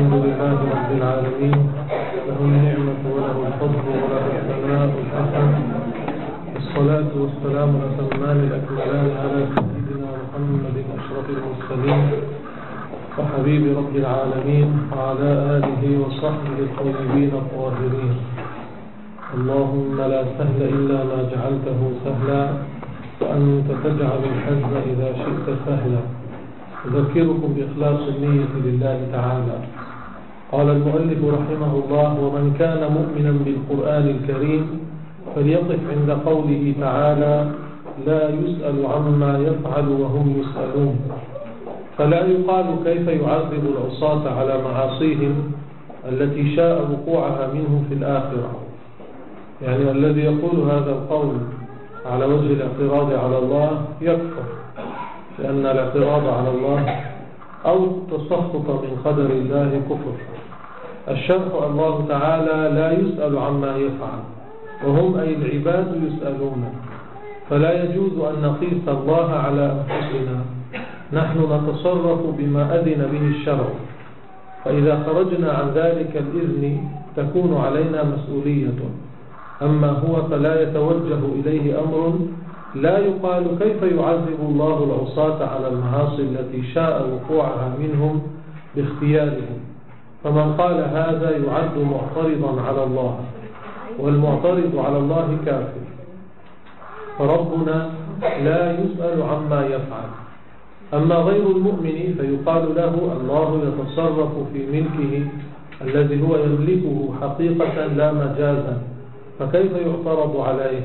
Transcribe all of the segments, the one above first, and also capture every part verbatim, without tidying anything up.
الحمد لله رب العالمين، له النعمة وله الفضل وله الثناء الحسن، والصلاة والسلام الأتمان الأكملان على سيدنا محمد أشرف المرسلين وحبيب رب العالمين وعلى آله وصحبه الطيبين الطاهرين. اللهم لا سهل إلا ما جعلته سهلا، وأنت تجعل الحزن إذا شئت سهلا. أذكركم بإخلاص النية لله تعالى. قال المؤلف رحمه الله: ومن كان مؤمنا بالقرآن الكريم فليقف عند قوله تعالى: لا يسأل عما يفعل وهم يسألون. فلا يقال كيف يعذب العصاة على معاصيهم التي شاء وقوعها منهم في الآخرة. يعني الذي يقول هذا القول على وجه الاعتراض على الله يكفر، لأن الاعتراض على الله أو التسخط من قدر الله كفر. الشرح: الله تعالى لا يسأل عما يفعل، وهم أي العباد يسألون، فلا يجوز أن نقيس الله على أنفسنا. نحن نتصرف بما أذن به الشرع، فإذا خرجنا عن ذلك الإذن تكون علينا مسؤولية. أما هو فلا يتوجه إليه أمر، لا يقال كيف يعذب الله العصاة على المعاصي التي شاء وقوعها منهم باختيارهم. فمن قال هذا يعد معترضا على الله، والمعترض على الله كافر. فربنا لا يسأل عما يفعل. أما غير المؤمن فيقال له: الله يتصرف في ملكه الذي هو يملكه حقيقة لا مجازا، فكيف يعترض عليه؟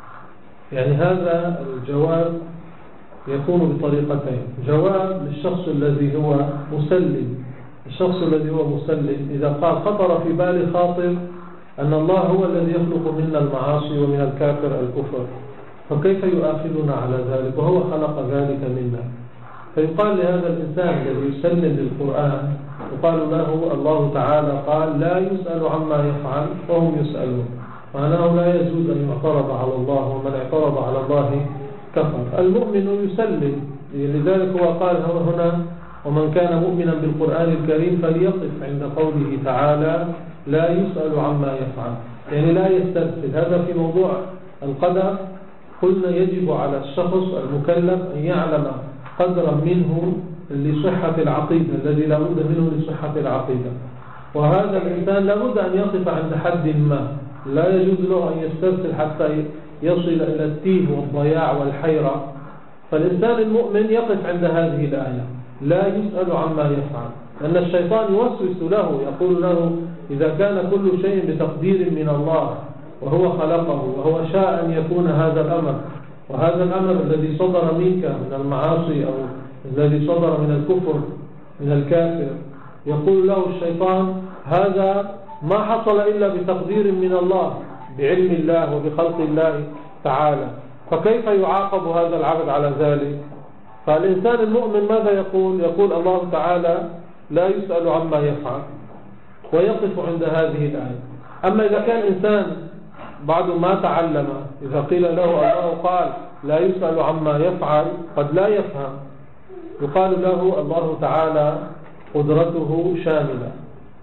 يعني هذا الجواب يكون بطريقتين: جواب للشخص الذي هو مسلم. الشخص الذي هو مسلم إذا قال خطر في بال خاطر أن الله هو الذي يخلق منا المعاصي ومن الكافر الكفر، فكيف يؤاخذنا على ذلك وهو خلق ذلك منا؟ فيقال لهذا الإنسان الذي يسلم للقرآن، يقال له: الله تعالى قال لا يسأل عما يفعل وهم يسألون، معناه لا يجوز أن يعترض على الله، ومن اعترض على الله كفر. المؤمن يسلم، لذلك هو قال هنا: ومن كان مؤمنا بالقرآن الكريم فليقف عند قوله تعالى لا يسأل عما يفعل، يعني لا يسترسل. هذا في موضوع القدر قلنا يجب على الشخص المكلف أن يعلم قدرا منه لصحة العقيدة، الذي لا بد منه لصحة العقيدة. وهذا الإنسان لا بد أن يقف عند حد ما، لا يجوز له أن يسترسل حتى يصل إلى التيه والضياع والحيرة. فالإنسان المؤمن يقف عند هذه الآية لا يسأل عما يفعل، لأن الشيطان يوسوس له، يقول له: إذا كان كل شيء بتقدير من الله وهو خلقه وهو شاء أن يكون هذا الأمر، وهذا الأمر الذي صدر منك من المعاصي أو الذي صدر من الكفر من الكافر، يقول له الشيطان: هذا ما حصل إلا بتقدير من الله، بعلم الله وبخلق الله تعالى، فكيف يعاقب هذا العبد على ذلك؟ فالإنسان المؤمن ماذا يقول؟ يقول الله تعالى لا يسأل عما يفعل، ويقف عند هذه الآية. أما إذا كان إنسان بعد ما تعلم، إذا قيل له الله قال لا يسأل عما يفعل قد لا يفهم، يقال له: الله تعالى قدرته شاملة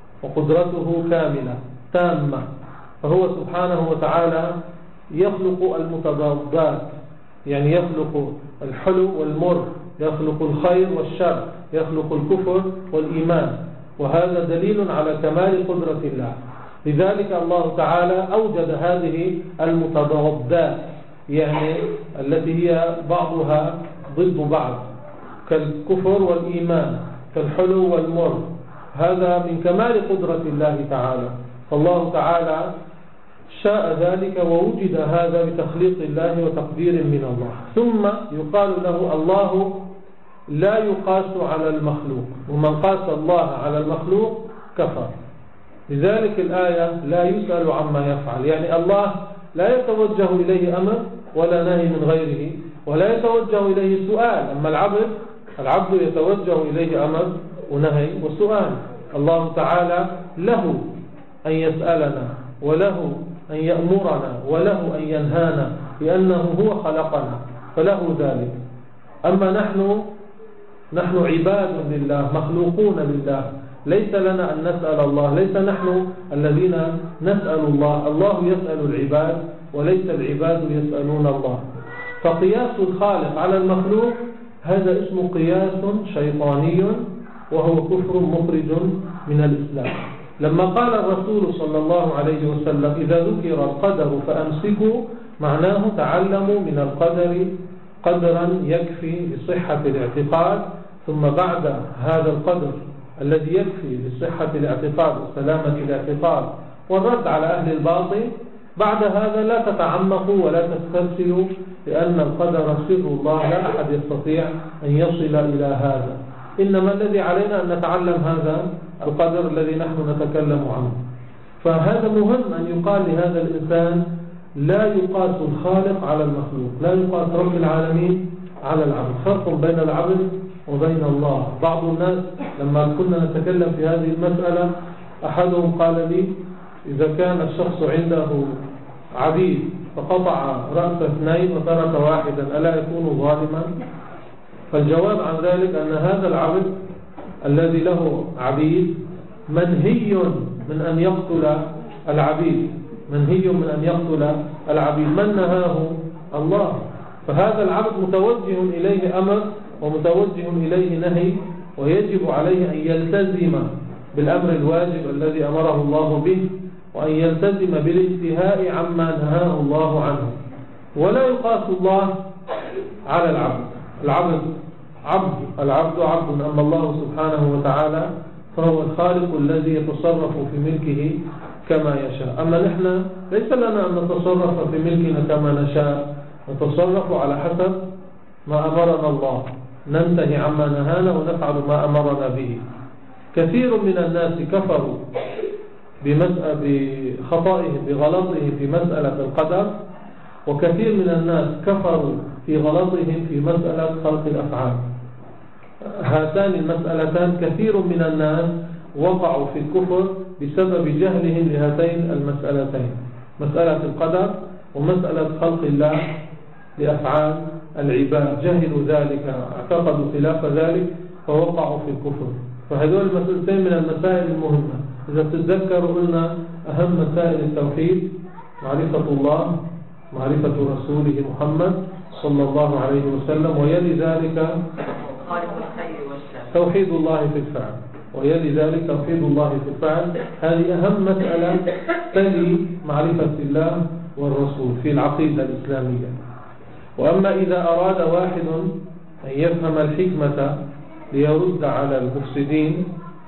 وقدرته كاملة تامة، فهو سبحانه وتعالى يخلق المتضادات، يعني يخلق الحلو والمر، يخلق الخير والشر، يخلق الكفر والإيمان، وهذا دليل على كمال قدرة الله. لذلك الله تعالى أوجد هذه المتضادات، يعني التي هي بعضها ضد بعض، كالكفر والإيمان، كالحلو والمر. هذا من كمال قدرة الله تعالى، فالله تعالى شاء ذلك ووجد هذا بتخليق الله وتقدير من الله. ثم يقال له: الله لا يقاس على المخلوق، ومن قاس الله على المخلوق كفر. لذلك الآية لا يسأل عما يفعل، يعني الله لا يتوجه إليه أمر ولا نهي من غيره، ولا يتوجه إليه سؤال. أما العبد العبد يتوجه إليه أمر ونهي وسؤال. الله تعالى له أن يسألنا، وله أن يأمرنا، وله أن ينهانا، لأنه هو خلقنا، فله ذلك. أما نحن نحن عباد لله مخلوقون لله، ليس لنا أن نسأل الله، ليس نحن الذين نسأل الله، الله يسأل العباد وليس العباد يسألون الله. فقياس الخالق على المخلوق هذا اسمه قياس شيطاني وهو كفر مخرج من الإسلام. لما قال الرسول صلى الله عليه وسلم إذا ذكر القدر فأمسكوا، معناه تعلموا من القدر قدرا يكفي لصحة الاعتقاد، ثم بعد هذا القدر الذي يكفي لصحة الاعتقاد وسلامة الاعتقاد والرد على أهل الباطل، بعد هذا لا تتعمقوا ولا تسترسلوا، لأن القدر سر الله لا أحد يستطيع أن يصل إلى هذا. إنما الذي علينا أن نتعلم هذا القدر الذي نحن نتكلم عنه. فهذا مهم أن يقال لهذا الإنسان لا يقاس الخالق على المخلوق، لا يقاس رب العالمين على العبد، فرق بين العبد وبين الله. بعض الناس لما كنا نتكلم في هذه المسألة أحدهم قال لي إذا كان الشخص عنده عبيد فقطع رأس اثنين وترك واحدا ألا يكون ظالما؟ فالجواب عن ذلك أن هذا العبد الذي له عبيد منهي من أن يقتل العبيد، منهي من أن يقتل العبيد، من نهاه؟ الله. فهذا العبد متوجه إليه أمر ومتوجه إليه نهي، ويجب عليه أن يلتزم بالأمر الواجب الذي أمره الله به، وأن يلتزم بالانتهاء عما نهاه الله عنه. ولا يقاس الله على العبد، العبد عبد العبد عبد، أما الله سبحانه وتعالى فهو الخالق الذي يتصرف في ملكه كما يشاء. أما نحن ليس لنا أن نتصرف في ملكنا كما نشاء، نتصرف على حسب ما أمرنا الله، ننتهي عما نهانا ونفعل ما أمرنا به. كثير من الناس كفروا بخطئهم بغلطهم في مسألة القدر، وكثير من الناس كفروا في غلطهم في مسألة خلق الأفعال. هاتان المسألتان كثير من الناس وقعوا في الكفر بسبب جهلهم لهاتين المسألتين، مسألة القدر ومسألة خلق الله لأفعال العباد. جهلوا ذلك، اعتقدوا خلاف ذلك فوقعوا في الكفر. فهذول المسألتين من المسائل المهمة. إذا تتذكروا قلنا أهم مسائل التوحيد معرفة الله، معرفة رسوله محمد صلى الله عليه وسلم، ويلي ذلك توحيد الله في الفعل، ويلي ذلك توحيد الله في الفعل. هذه أهم مسألة تلي معرفة الله والرسول في العقيدة الإسلامية. وأما إذا أراد واحد أن يفهم الحكمة ليرد على المفسدين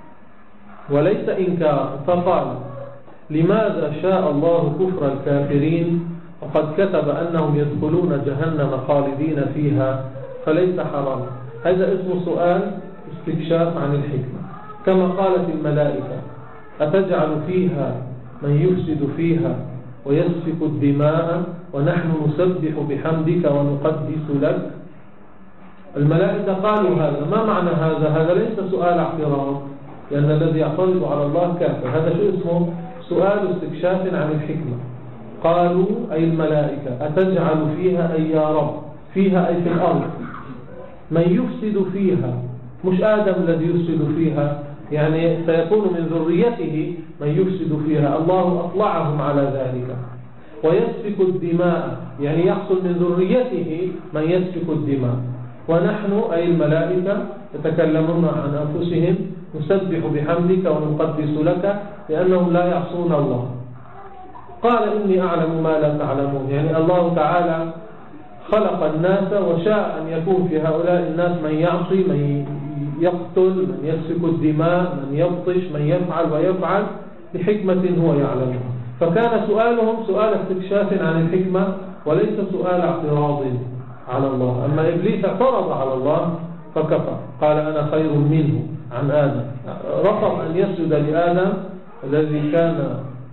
وليس إنكار، فقال لماذا شاء الله كفر الكافرين وقد كتب أنهم يدخلون جهنم خالدين فيها فليس حرام؟ هذا اسمه سؤال استكشاف عن الحكمة. كما قالت الملائكة أتجعل فيها من يفسد فيها ويسفك الدماء ونحن نسبح بحمدك ونقدس لك؟ الملائكة قالوا هذا. ما معنى هذا؟ هذا ليس سؤال اعتراض، لأن الذي يعترض على الله كافر. هذا شو اسمه؟ سؤال استكشاف عن الحكمة. قالوا أي الملائكة أتجعل فيها أي يا رب، فيها أي في الأرض، من يفسد فيها، مش آدم الذي يفسد فيها، يعني سيكون من ذريته من يفسد فيها، الله أطلعهم على ذلك. ويسفك الدماء، يعني يحصل من ذريته من يسفك الدماء. ونحن أي الملائكة يتكلمون عن أنفسهم نسبح بحمدك ونقدس لك لأنهم لا يعصون الله. قال إني أعلم ما لا تعلمون، يعني الله تعالى خلق الناس وشاء أن يكون في هؤلاء الناس من يعصي، من يقتل، من يسفك الدماء، من يبطش، من يفعل ويفعل بحكمة هو يعلمها. فكان سؤالهم سؤال استكشاف عن الحكمة وليس سؤال اعتراض على الله. أما إبليس اعترض على الله فكفر، قال أنا خير منه عن آدم، رفض أن يسجد لآدم الذي كان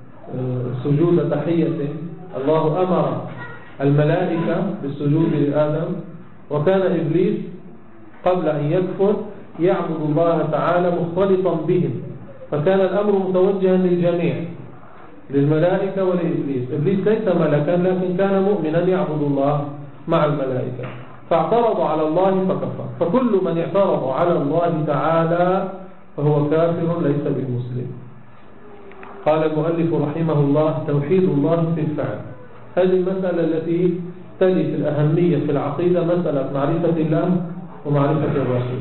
سجود تحية. الله أمر الملائكة بالسجود لآدم، وكان إبليس قبل أن يكفر يعبد الله تعالى مختلطا بهم، فكان الأمر متوجها للجميع، للملائكة ولإبليس. إبليس ليس ملكا لكن كان مؤمنا يعبد الله مع الملائكة، فاعترضوا على الله فكفر. فكل من اعترض على الله تعالى فهو كافر ليس بمسلم. قال المؤلف رحمه الله: توحيد الله في الفعل. هذه المسألة التي تلي في الأهمية في العقيدة مسألة معرفة الله ومعرفة الرسول.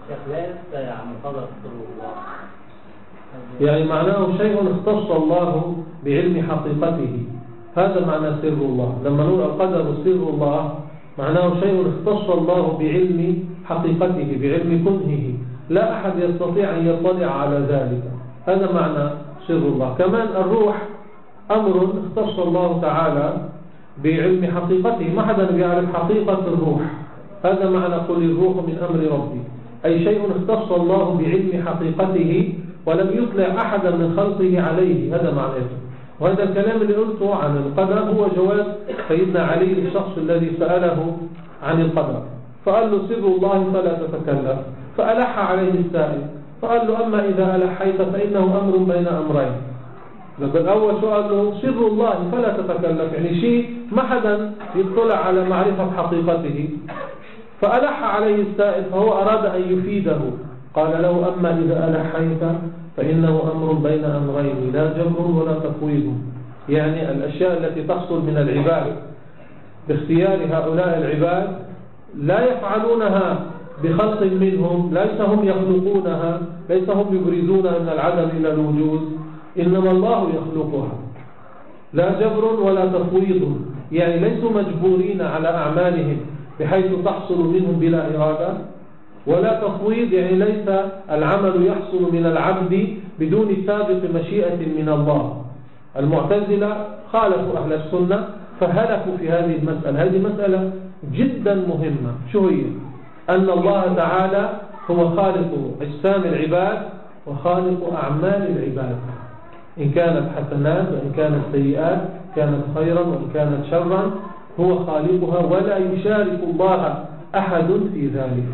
يعني معناه شيء اختص الله بعلم حقيقته، هذا معنى سر الله. لما نقول القدر سر الله معناه شيء اختص الله بعلم حقيقته، بعلم كنهه، لا أحد يستطيع أن يطلع على ذلك. هذا معنى سر الله. كمان الروح أمر اختص الله تعالى بعلم حقيقته، ما حدا يعرف حقيقة الروح. هذا معنى قل الروح من أمر ربي، أي شيء اختص الله بعلم حقيقته ولم يطلع أحدا من خلقه عليه. هذا معناه. وهذا الكلام اللي قلته عن القدر هو جواب سيدنا علي للشخص الذي سأله عن القدر، فقال له سر الله فلا تتكلم، فألح عليه السائل فقال له: أما إذا ألحيت فإنه أمر بين أمرين. لكن أول سؤال له سر الله فلا تتكلم، يعني شيء ما حدا يطلع على معرفة حقيقته. فألح عليه السائل فهو أراد أن يفيده، قال له: أما إذا ألحيت فإنه أمر بين أمرين، لا جبر ولا تفويض. يعني الأشياء التي تحصل من العباد باختيار هؤلاء العباد لا يفعلونها بخلق منهم، ليس هم يخلقونها، ليس هم يبرزونها من العدم إلى الوجود، إنما الله يخلقها. لا جبر ولا تفويض، يعني ليسوا مجبورين على أعمالهم بحيث تحصل منهم بلا إرادة، ولا تفويض يعني ليس العمل يحصل من العبد بدون سابق مشيئة من الله. المعتزلة خالفوا أهل السنة فهلكوا في هذه المسألة. هذه مسألة جدا مهمة. شو هي؟ أن الله تعالى هو خالق أجسام العباد وخالق أعمال العباد، إن كانت حسنات وإن كانت سيئات، كانت خيرا وإن كانت شرا، هو خالقها ولا يشارك الله أحد في ذلك.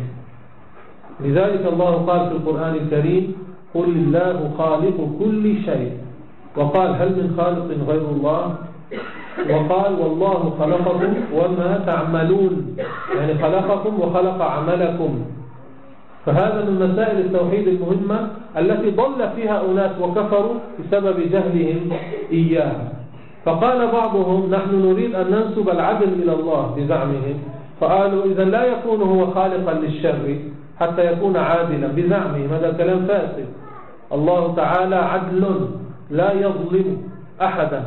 لذلك الله قال في القرآن الكريم: قل الله خالق كل شيء. وقال: هل من خالق غير الله؟ وقال: والله خلقكم وما تعملون، يعني خلقكم وخلق عملكم. فهذا من مسائل التوحيد المهمة التي ضل فيها أناس وكفروا بسبب جهلهم إياها. فقال بعضهم: نحن نريد أن ننسب العدل إلى الله بزعمهم، فقالوا: إذا لا يكون هو خالقا للشر حتى يكون عادلا بزعمهم. هذا كلام فاسد. الله تعالى عدل لا يظلم أحدا.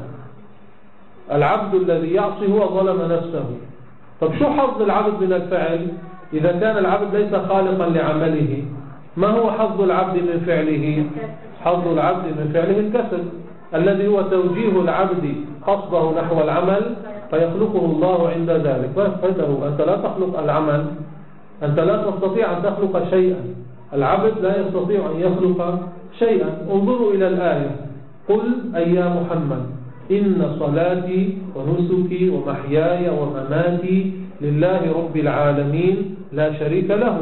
العبد الذي يعصي هو ظلم نفسه. طب شو حظ العبد من الفعل؟ إذا كان العبد ليس خالقا لعمله، ما هو حظ العبد من فعله؟ حظ العبد من فعله الكسب، الذي هو توجيه العبد قصده نحو العمل فيخلقه الله عند ذلك. فهذا أنت لا تخلق العمل، أنت لا تستطيع أن تخلق شيئا. العبد لا يستطيع أن يخلق شيئا. انظروا إلى الآية: قل أي يا محمد إن صلاتي ونسكي ومحياي ومماتي لله رب العالمين لا شريك له.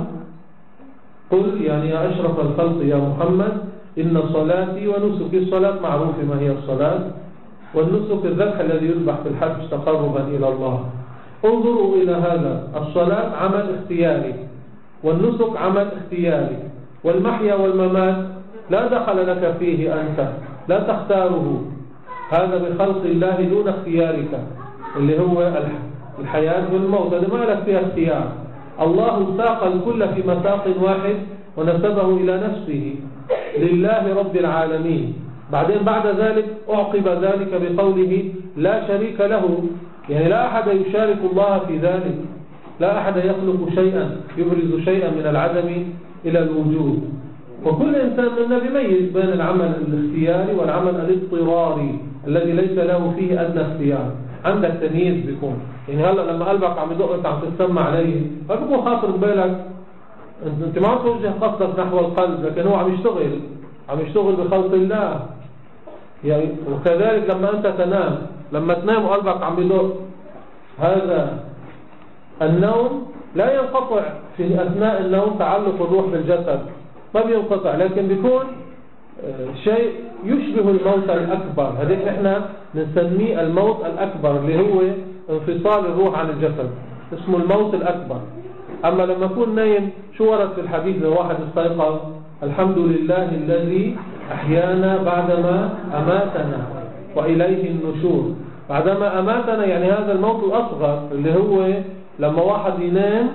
قل يعني يا أشرف الخلق يا محمد إن صلاتي ونسكي. الصلاة معروف ما هي الصلاة، والنسك الذبح الذي يذبح في الحج تقربا إلى الله. انظروا إلى هذا: الصلاة عمل اختياري، والنسك عمل اختياري، والمحيا والممات لا دخل لك فيه أنت، لا تختاره. هذا بخلق الله دون اختيارك، اللي هو الحياة والموت، هذا ما لك فيها اختيار. الله ساق الكل في مساق واحد ونسبه إلى نفسه لله رب العالمين. بعدين بعد ذلك أعقب ذلك بقوله لا شريك له، يعني لا أحد يشارك الله في ذلك، لا أحد يخلق شيئا يبرز شيئا من العدم إلى الوجود. وكل إنسان منا بيميز بين العمل الاختياري والعمل الاضطراري الذي ليس له فيه أدنى اختيار. عندك تمييز بيكون، يعني هلا لما قلبك عم يدق عم تسمع عليه فبكون خاطر ببالك انت انت ما عم توجه قصدك نحو القلب، لكن هو عم يشتغل عم يشتغل بخلق الله. يعني وكذلك لما انت تنام، لما تنام وقلبك عم يدق، هذا النوم لا ينقطع في أثناء النوم تعلق الروح بالجسد، ما بينقطع، لكن بيكون شيء يشبه الموت الأكبر. هذا احنا نسميه الموت الأكبر اللي هو انفصال الروح عن الجسد، اسمه الموت الأكبر. أما لما يكون نايم، شو ورد في الحديث لو واحد استيقظ الحمد لله الذي أحيانا بعدما أماتنا وإليه النشور. بعدما أماتنا يعني هذا الموت الأصغر اللي هو لما واحد ينام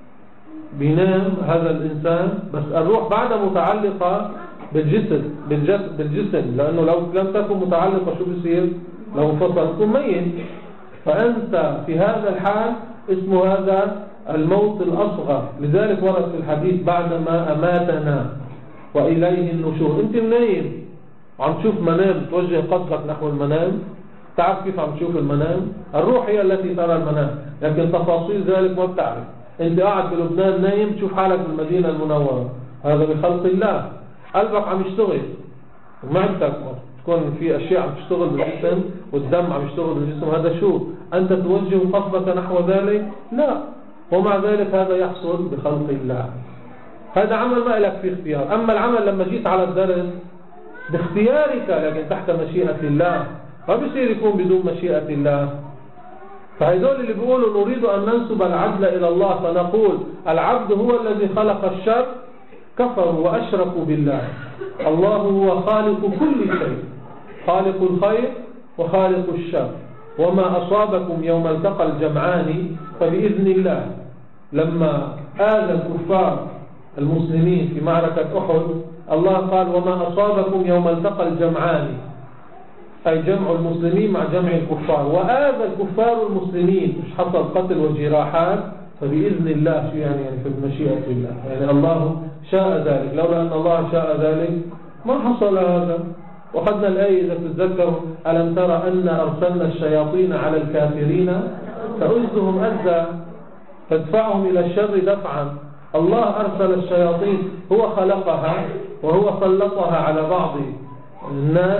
بينام هذا الإنسان، بس الروح بعد متعلقة بالجسد بالجسد بالجسم، لأنه لو لم تكن متعلقة شو بيصير؟ لو انفصل تكون ميت. فأنت في هذا الحال اسمه هذا الموت الأصغر. لذلك ورد في الحديث بعدما أماتنا وإليه النشور. أنت منايم وعم تشوف منام، توجه قصدك نحو المنام، تعرف كيف عم تشوف المنام؟ الروح هي التي ترى المنام، لكن تفاصيل ذلك ما بتعرف. أنت قاعد في لبنان نايم تشوف حالك في المدينة المنورة، هذا بخلق الله. قلبك عم يشتغل ومعدتك تكون في أشياء عم تشتغل بالجسم والدم عم يشتغل بالجسم، هذا شو؟ أنت توجه قصدك نحو ذلك؟ لا. ومع ذلك هذا يحصل بخلق الله. هذا عمل ما لك فيه اختيار. أما العمل لما جيت على الدرس باختيارك لكن تحت مشيئة الله، ما بيصير يكون بدون مشيئة الله. فهذول اللي بيقولوا نريد أن ننسب العدل إلى الله فنقول العبد هو الذي خلق الشر، كفروا وأشركوا بالله. الله هو خالق كل شيء، خالق الخير وخالق الشر. وما أصابكم يوم التقى الجمعان فبإذن الله. لما آذى الكفار المسلمين في معركة أحد الله قال وما أصابكم يوم التقى الجمعان، أي جمع المسلمين مع جمع الكفار، وآذى الكفار المسلمين مش حصل قتل وجراحات فبإذن الله. شو يعني؟ يعني في مشيئة الله، يعني الله شاء ذلك. لولا أن الله شاء ذلك ما حصل هذا. وأخذنا الآية إذا تتذكروا ألم ترى أن أرسلنا الشياطين على الكافرين فأزهم أزا فادفعهم إلى الشر دفعا. الله أرسل الشياطين، هو خلقها وهو سلطها على بعض الناس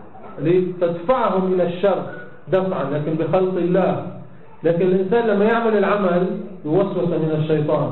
لتدفعهم إلى الشر دفعا، لكن بخلق الله. لكن الإنسان لما يعمل العمل يوسوس من الشيطان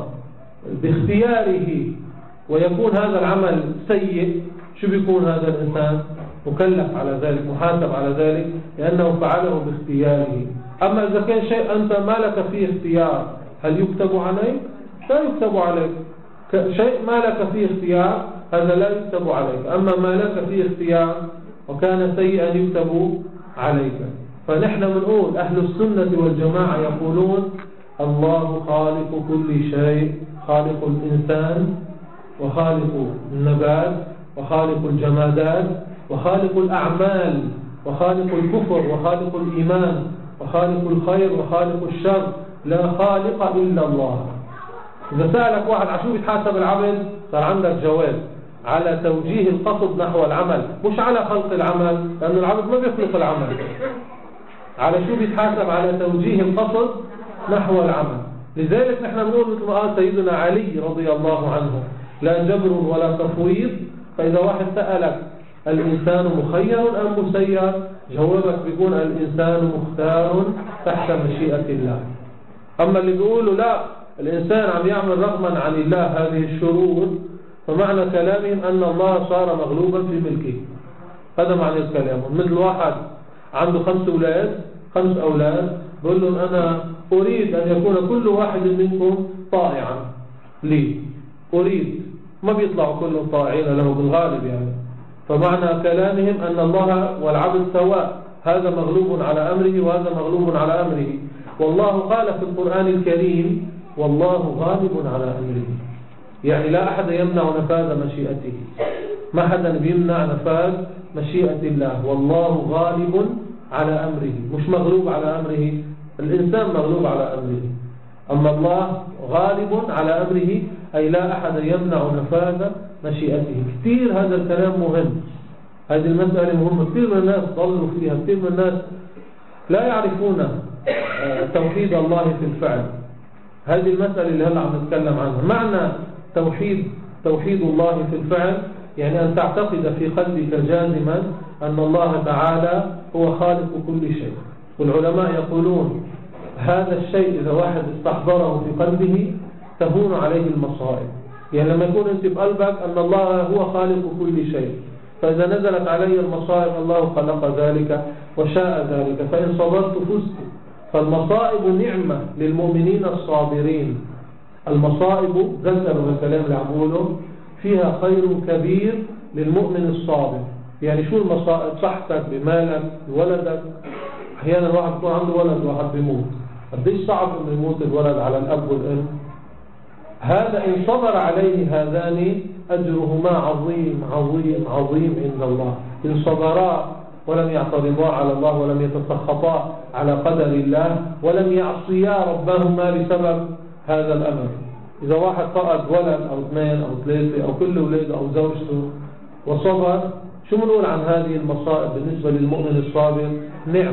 باختياره ويكون هذا العمل سيء، شو بيكون هذا الإنسان؟ مكلف على ذلك، محاسب على ذلك، لأنه فعله باختياره. أما إذا كان شيء أنت ما لك فيه اختيار هل يكتب عليك؟ لا يكتب عليك. شيء ما لك فيه اختيار هذا لا يكتب عليك. أما ما لك فيه اختيار وكان سيئا يكتب عليك. فنحن بنقول أهل السنة والجماعة يقولون الله خالق كل شيء، خالق الإنسان وخالق النبات وخالق الجمادات وخالق الأعمال وخالق الكفر وخالق الإيمان وخالق الخير وخالق الشر. لا خالق إلا الله. إذا سألك واحد على شو بيتحاسب العمل صار عندك جواب على توجيه القصد نحو العمل، مش على خلق العمل، لأن العبد ما بيخلق العمل. على شو بيتحاسب؟ على توجيه القصد نحو العمل. لذلك نحن بنقول مثل ما قال سيدنا علي رضي الله عنه لا جبر ولا تفويض. فإذا واحد سألك الإنسان مخير أم مسير، جوابك بيكون الإنسان مختار تحت مشيئة الله. أما اللي بيقولوا لا الإنسان عم يعمل رغما عن الله هذه الشرور، فمعنى كلامهم أن الله صار مغلوبا في ملكه. هذا معنى الكلام. مثل واحد عنده خمس أولاد خمس أولاد بقول لهم أنا أريد أن يكون كل واحد منكم طائعا لي، أريد، ما بيطلعوا كلهم طائعين له بالغالب يعني. فمعنى كلامهم أن الله والعبد سواء، هذا مغلوب على أمره وهذا مغلوب على أمره. والله قال في القرآن الكريم والله غالب على أمره، يعني لا أحد يمنع نفاذ مشيئته، ما حدا بيمنع نفاذ مشيئة الله. والله غالب على أمره، مش مغلوب على أمره. الإنسان مغلوب على أمره، أما الله غالب على أمره، أي لا أحد يمنع نفاذ مشيئته. كثير هذا الكلام مهم، هذه المسألة مهمة. كثير من الناس ضلوا فيها، كثير من الناس لا يعرفون توحيد الله في الفعل. هذه المسألة اللي هلا عم نتكلم عنها. معنى توحيد توحيد الله في الفعل يعني أن تعتقد في قلبك جازما أن الله تعالى هو خالق كل شيء. والعلماء يقولون هذا الشيء إذا واحد استحضره في قلبه تهون عليه المصائب. يعني لما يكون أنت بقلبك أن الله هو خالق كل شيء، فإذا نزلت علي المصائب الله خلق ذلك وشاء ذلك، فإن صبرت فزت. فالمصائب نعمة للمؤمنين الصابرين. المصائب ذكروا الكلام اللي عقوله فيها خير كبير للمؤمن الصابر. يعني شو المصائب؟ صحتك، بمالك، بولدك. أحيانا الواحد يكون عنده ولد واحد بيموت، قديش صعب انه يموت الولد على الأب والأم. هذا إن صبر عليه هذان أجرهما عظيم عظيم عظيم عند الله. إن صبرا ولم يعترضا على الله ولم يتسخطا على قدر الله ولم يعصيا ربهما بسبب هذا الأمر. إذا واحد فقد ولد أو اثنين أو ثلاثة أو كل أولاده أو زوجته وصبر، شو بنقول عن هذه المصائب بالنسبة للمؤمن الصابر؟ نعم،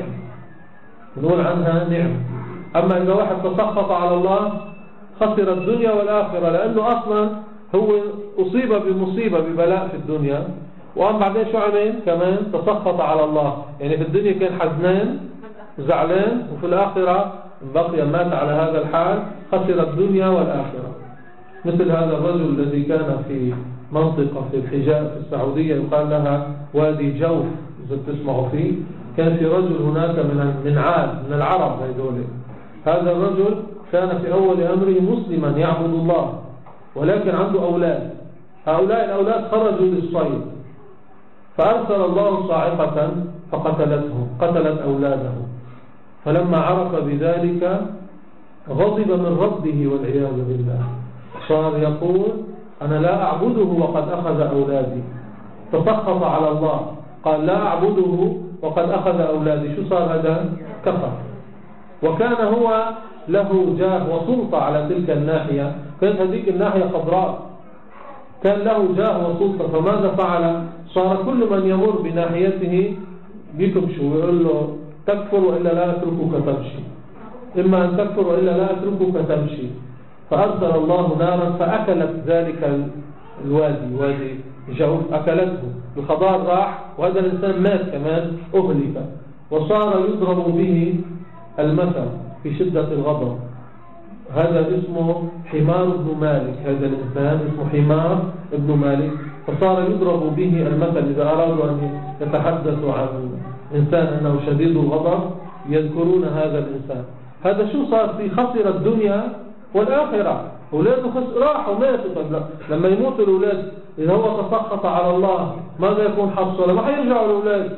بنقول عنها نعم. أما إذا واحد تسخط على الله خسر الدنيا والآخرة، لأنه أصلا هو أصيب بمصيبة ببلاء في الدنيا، وأم بعدين شو عمل؟ كمان تسخط على الله. يعني في الدنيا كان حزنان زعلان، وفي الآخرة بقي مات على هذا الحال، خسر الدنيا والآخرة. مثل هذا الرجل الذي كان في منطقة في الحجاز في السعودية يقال لها وادي جوف، إذا تسمعوا فيه. كان في رجل هناك من من عاد من العرب هذول. هذا الرجل كان في أول أمره مسلما يعبد الله، ولكن عنده أولاد. هؤلاء الأولاد خرجوا للصيد، فأرسل الله صاعقة فقتلتهم، قتلت أولاده. فلما عرف بذلك غضب من ربه والعياذ بالله، صار يقول أنا لا أعبده وقد أخذ أولادي. تسخط على الله، قال لا أعبده وقد أخذ أولادي. شو صار هذا؟ كفر. وكان هو له جاه وسلطة على تلك الناحية، كانت هذيك الناحية خضراء، كان له جاه وسلطة. فماذا فعل؟ صار كل من يمر بناحيته يكبشه ويقول له تكفر وإلا لا أتركك تمشي، إما أن تكفر وإلا لا أتركك تمشي. فأرسل الله نارا فأكلت ذلك الوادي، وادي جوف، أكلته. الخضار راح، وهذا الإنسان مات كمان، أهلك. وصار يضرب به المثل في شدة الغضب. هذا اسمه حمار بن مالك، هذا الإنسان اسمه حمار بن مالك. فصار يضرب به المثل إذا أرادوا أن يتحدثوا عن إنسان أنه شديد الغضب يذكرون هذا الإنسان. هذا شو صار فيه؟ خسر الدنيا والآخرة. أولاده راحوا ماتوا. لما يموت الأولاد إذا هو تسخط على الله ماذا يكون حصل؟ ما حيرجعوا الأولاد.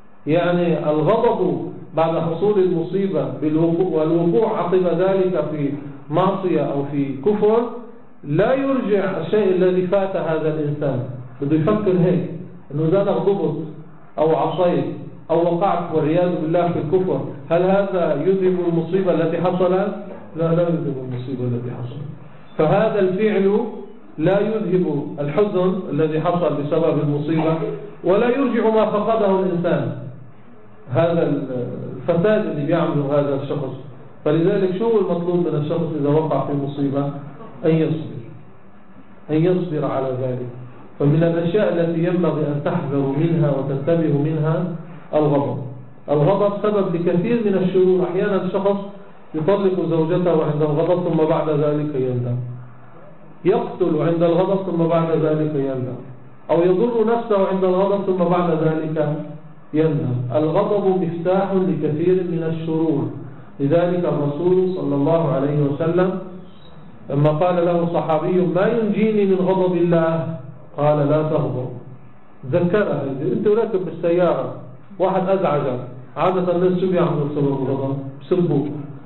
يعني الغضب بعد حصول المصيبة والوقوع عقب ذلك في معصية أو في كفر لا يرجع الشيء الذي فات هذا الإنسان. بده يفكر هيك، أنه إذا أنا غضبت أو عصيت أو وقعت والعياذ بالله في الكفر، هل هذا يذهب المصيبة التي حصلت؟ لا، لا يذهب المصيبة التي حصلت. فهذا الفعل لا يذهب الحزن الذي حصل بسبب المصيبة، ولا يرجع ما فقده الإنسان. هذا الفساد اللي بيعمله هذا الشخص. فلذلك شو المطلوب من الشخص إذا وقع في مصيبة؟ أن يصبر، أن يصبر على ذلك. فمن الأشياء التي ينبغي أن تحذر منها وتنتبه منها الغضب. الغضب سبب لكثير من الشرور. أحيانا الشخص يطلق زوجته عند الغضب ثم بعد ذلك يندم، يقتل عند الغضب ثم بعد ذلك يندم، أو يضر نفسه عند الغضب ثم بعد ذلك يندم. الغضب مفتاح لكثير من الشرور. لذلك الرسول صلى الله عليه وسلم لما قال له صحابي ما ينجيني من غضب الله، قال لا تغضب. ذكرها، انت راكب بالسيارة واحد أزعجك، عادة الناس شو بيعملوا بسبب الغضب؟ بسبوه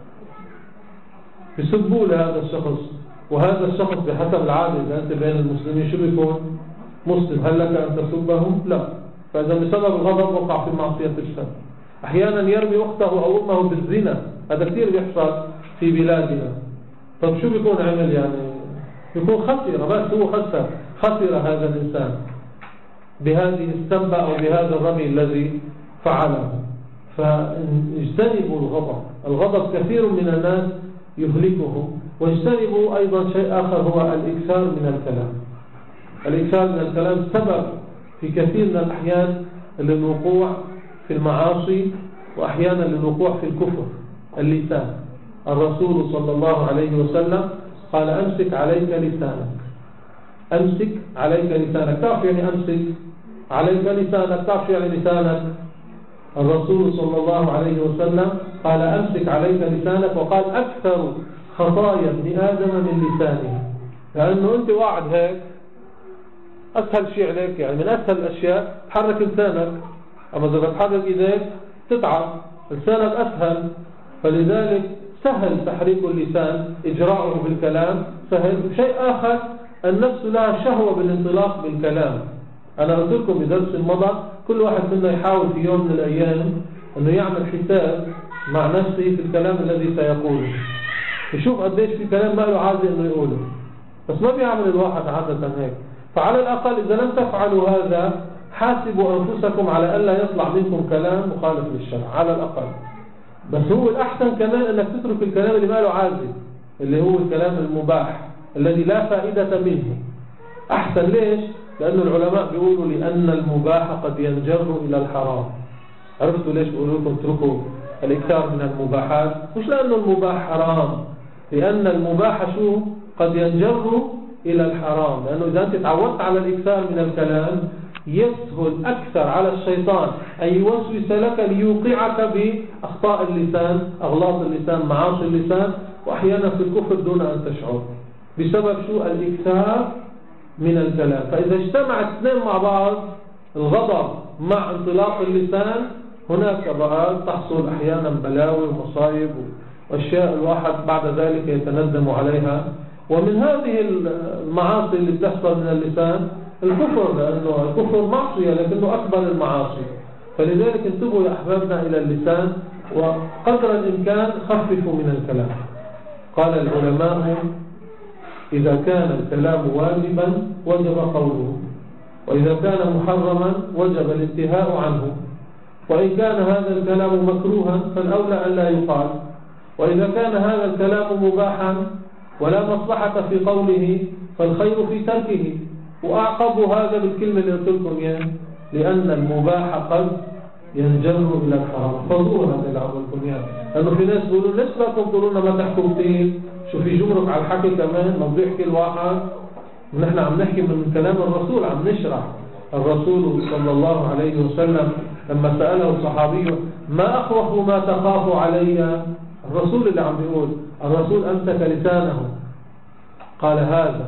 بسبوه لهذا الشخص. وهذا الشخص بحسب العادة إذا أنت بين المسلمين شو بيكون؟ مسلم. هل لك أن تسبهم؟ لا. فإذا بسبب الغضب وقع في معصية الشر. أحيانا يرمي أخته أو أمه بالزنا، هذا كثير بيحصل في بلادنا. طب شو بيكون عمل؟ يعني بيكون خسر، بس هو خسر خسر هذا الإنسان بهذه السبة أو بهذا الرمي الذي فعله. فاجتنبوا الغضب. الغضب كثير من الناس يهلكهم. واجتنبوا أيضا شيء آخر هو الإكثار من الكلام. الإكثار من الكلام سبب في كثير من الأحيان للوقوع في المعاصي، وأحيانا للوقوع في الكفر. اللسان، الرسول صلى الله عليه وسلم قال أمسك عليك لسانك، أمسك عليك لسانك. تعرف يعني أمسك عليك لسانك؟ تعرف يعني لسانك؟ الرسول صلى الله عليه وسلم قال أمسك عليك لسانك، وقال أكثر خطايا ابن آدم من لسانه. لأنه أنت واعد هيك أسهل شيء عليك، يعني من أسهل الأشياء تحرك لسانك، أما إذا بتحرك إيديك تتعب. لسانك أسهل، فلذلك سهل تحريك اللسان، إجراؤه بالكلام سهل. شيء آخر، النفس لها شهوة بالانطلاق بالكلام. أنا قلت لكم بدرس مضى كل واحد منا يحاول في يوم من الأيام أنه يعمل حساب مع نفسه في الكلام الذي سيقوله، يشوف قديش في كلام ما له عادة أنه يقوله، بس ما بيعمل الواحد عادة هيك. فعلى الأقل إذا لم تفعلوا هذا حاسبوا أنفسكم على ألا يطلع منكم كلام مخالف للشرع على الأقل. بس هو الأحسن كمان أنك تترك الكلام اللي ما له عادة، اللي هو الكلام المباح الذي لا فائدة منه. أحسن ليش؟ لأن العلماء بيقولوا لأن المباح قد ينجر إلى الحرام. عرفتوا ليش بيقولوا لكم اتركوا الإكثار من المباحات؟ مش لأنه المباح حرام، لأن المباح شو قد ينجر إلى الحرام. لأنه إذا أنت تعودت على الإكثار من الكلام يسهل أكثر على الشيطان أن يوسوس لك ليوقعك بأخطاء اللسان، أغلاط اللسان، معاصي اللسان، وأحيانا في الكفر دون أن تشعر، بسبب شو الإكثار من الكلام. فإذا اجتمع اثنين مع بعض، الغضب مع انطلاق اللسان، هناك بقى تحصل أحيانا بلاوي ومصايب وأشياء الواحد بعد ذلك يتندم عليها. ومن هذه المعاصي اللي بتحصل من اللسان الكفر، لأنه الكفر معصية لكنه أكبر المعاصي. فلذلك انتبهوا يا أحبابنا إلى اللسان، وقدر الإمكان خففوا من الكلام. قال العلماء إذا كان الكلام واجبا وجب قوله، وإذا كان محرما وجب الانتهاء عنه، وإن كان هذا الكلام مكروها فالأولى أن لا يقال، وإذا كان هذا الكلام مباحا ولا مصلحة في قوله فالخير في تركه. وأعقبوا هذا بالكلمة اللي قلت لكم إياه، لأن المباح قد ينجر إلى الحرام. فضوها هذا اللي عم لكم إياه، لأنه في ناس بيقولوا ليش بدكم تقولوا لنا ما تحكوا كثير، شو في جمرك على الحكي كمان، ما بيحكي الواحد. ونحن عم نحكي من كلام الرسول، عم نشرح. الرسول صلى الله عليه وسلم لما سأله صحابي ما أخوف ما تخاف علي، الرسول اللي عم بيقول، الرسول أمسك لسانه قال هذا،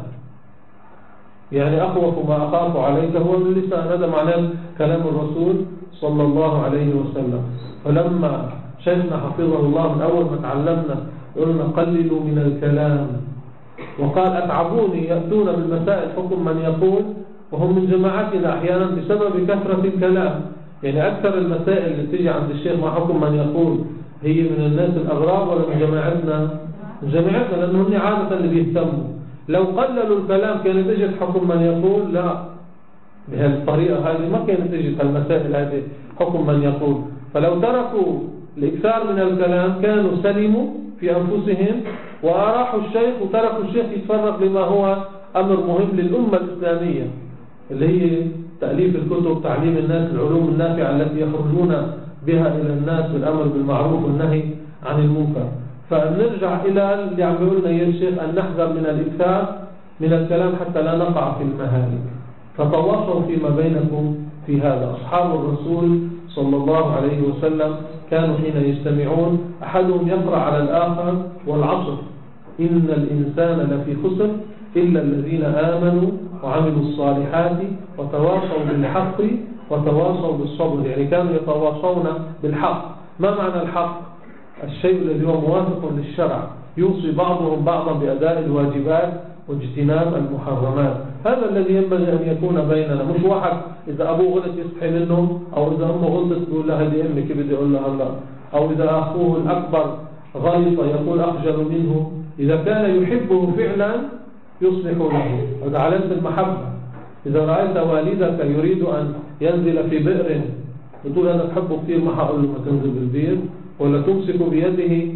يعني أخوف ما أخاف عليك هو من اللسان. هذا معناه كلام الرسول صلى الله عليه وسلم. فلما شيخنا حفظه الله من أول ما تعلمنا قلنا قللوا من الكلام، وقال أتعبوني يأتون بالمسائل حكم من يقول، وهم من جماعتنا أحيانا بسبب كثرة الكلام. يعني أكثر المسائل اللي تيجي عند الشيخ مع حكم من يقول هي من الناس الأغراب ولا من جماعتنا؟ من جماعتنا، لأنه هن عادة اللي بيهتموا. لو قللوا الكلام كانت اجت حكم من يقول لا، بهالطريقة هذه ما كانت اجت المسائل هذه حكم من يقول. فلو تركوا الإكثار من الكلام كانوا سلموا في أنفسهم وأراحوا الشيخ، وتركوا الشيخ يتفرق لما هو أمر مهم للأمة الإسلامية، اللي هي تأليف الكتب، تعليم الناس العلوم النافعة التي يخرجون بها إلى الناس بالأمر بالمعروف والنهي عن المنكر. فنرجع إلى اللي عم يقولنا يا الشيخ أن نحذر من الإكثار من الكلام حتى لا نقع في المهالك. فتواصوا فيما بينكم في هذا. أصحاب الرسول صلى الله عليه وسلم كانوا حين يجتمعون أحدهم يقرأ على الآخر والعصر إن الإنسان لفي خسر إلا الذين آمنوا وعملوا الصالحات وتواصوا بالحق وتواصوا بالصبر. يعني كانوا يتواصون بالحق. ما معنى الحق؟ الشيء الذي هو موافق للشرع، يوصي بعضهم بعضا بأداء الواجبات واجتناب المحرمات. هذا الذي ينبغي أن يكون بيننا. مش واحد إذا أبوه غلط يصحي منه، أو إذا أمه غلطت يقول لها هذه أمي كيف بدي أقول لها لا، أو إذا أخوه الأكبر غلط يقول أخجل منه. إذا كان يحبه فعلا يصلح له. هذا علامة المحبة. إذا رأيت والدك يريد أن ينزل في بئر تقول أنا بحبه كثير، ما هقول له ما تنزل بالبئر، ولا تمسك بيده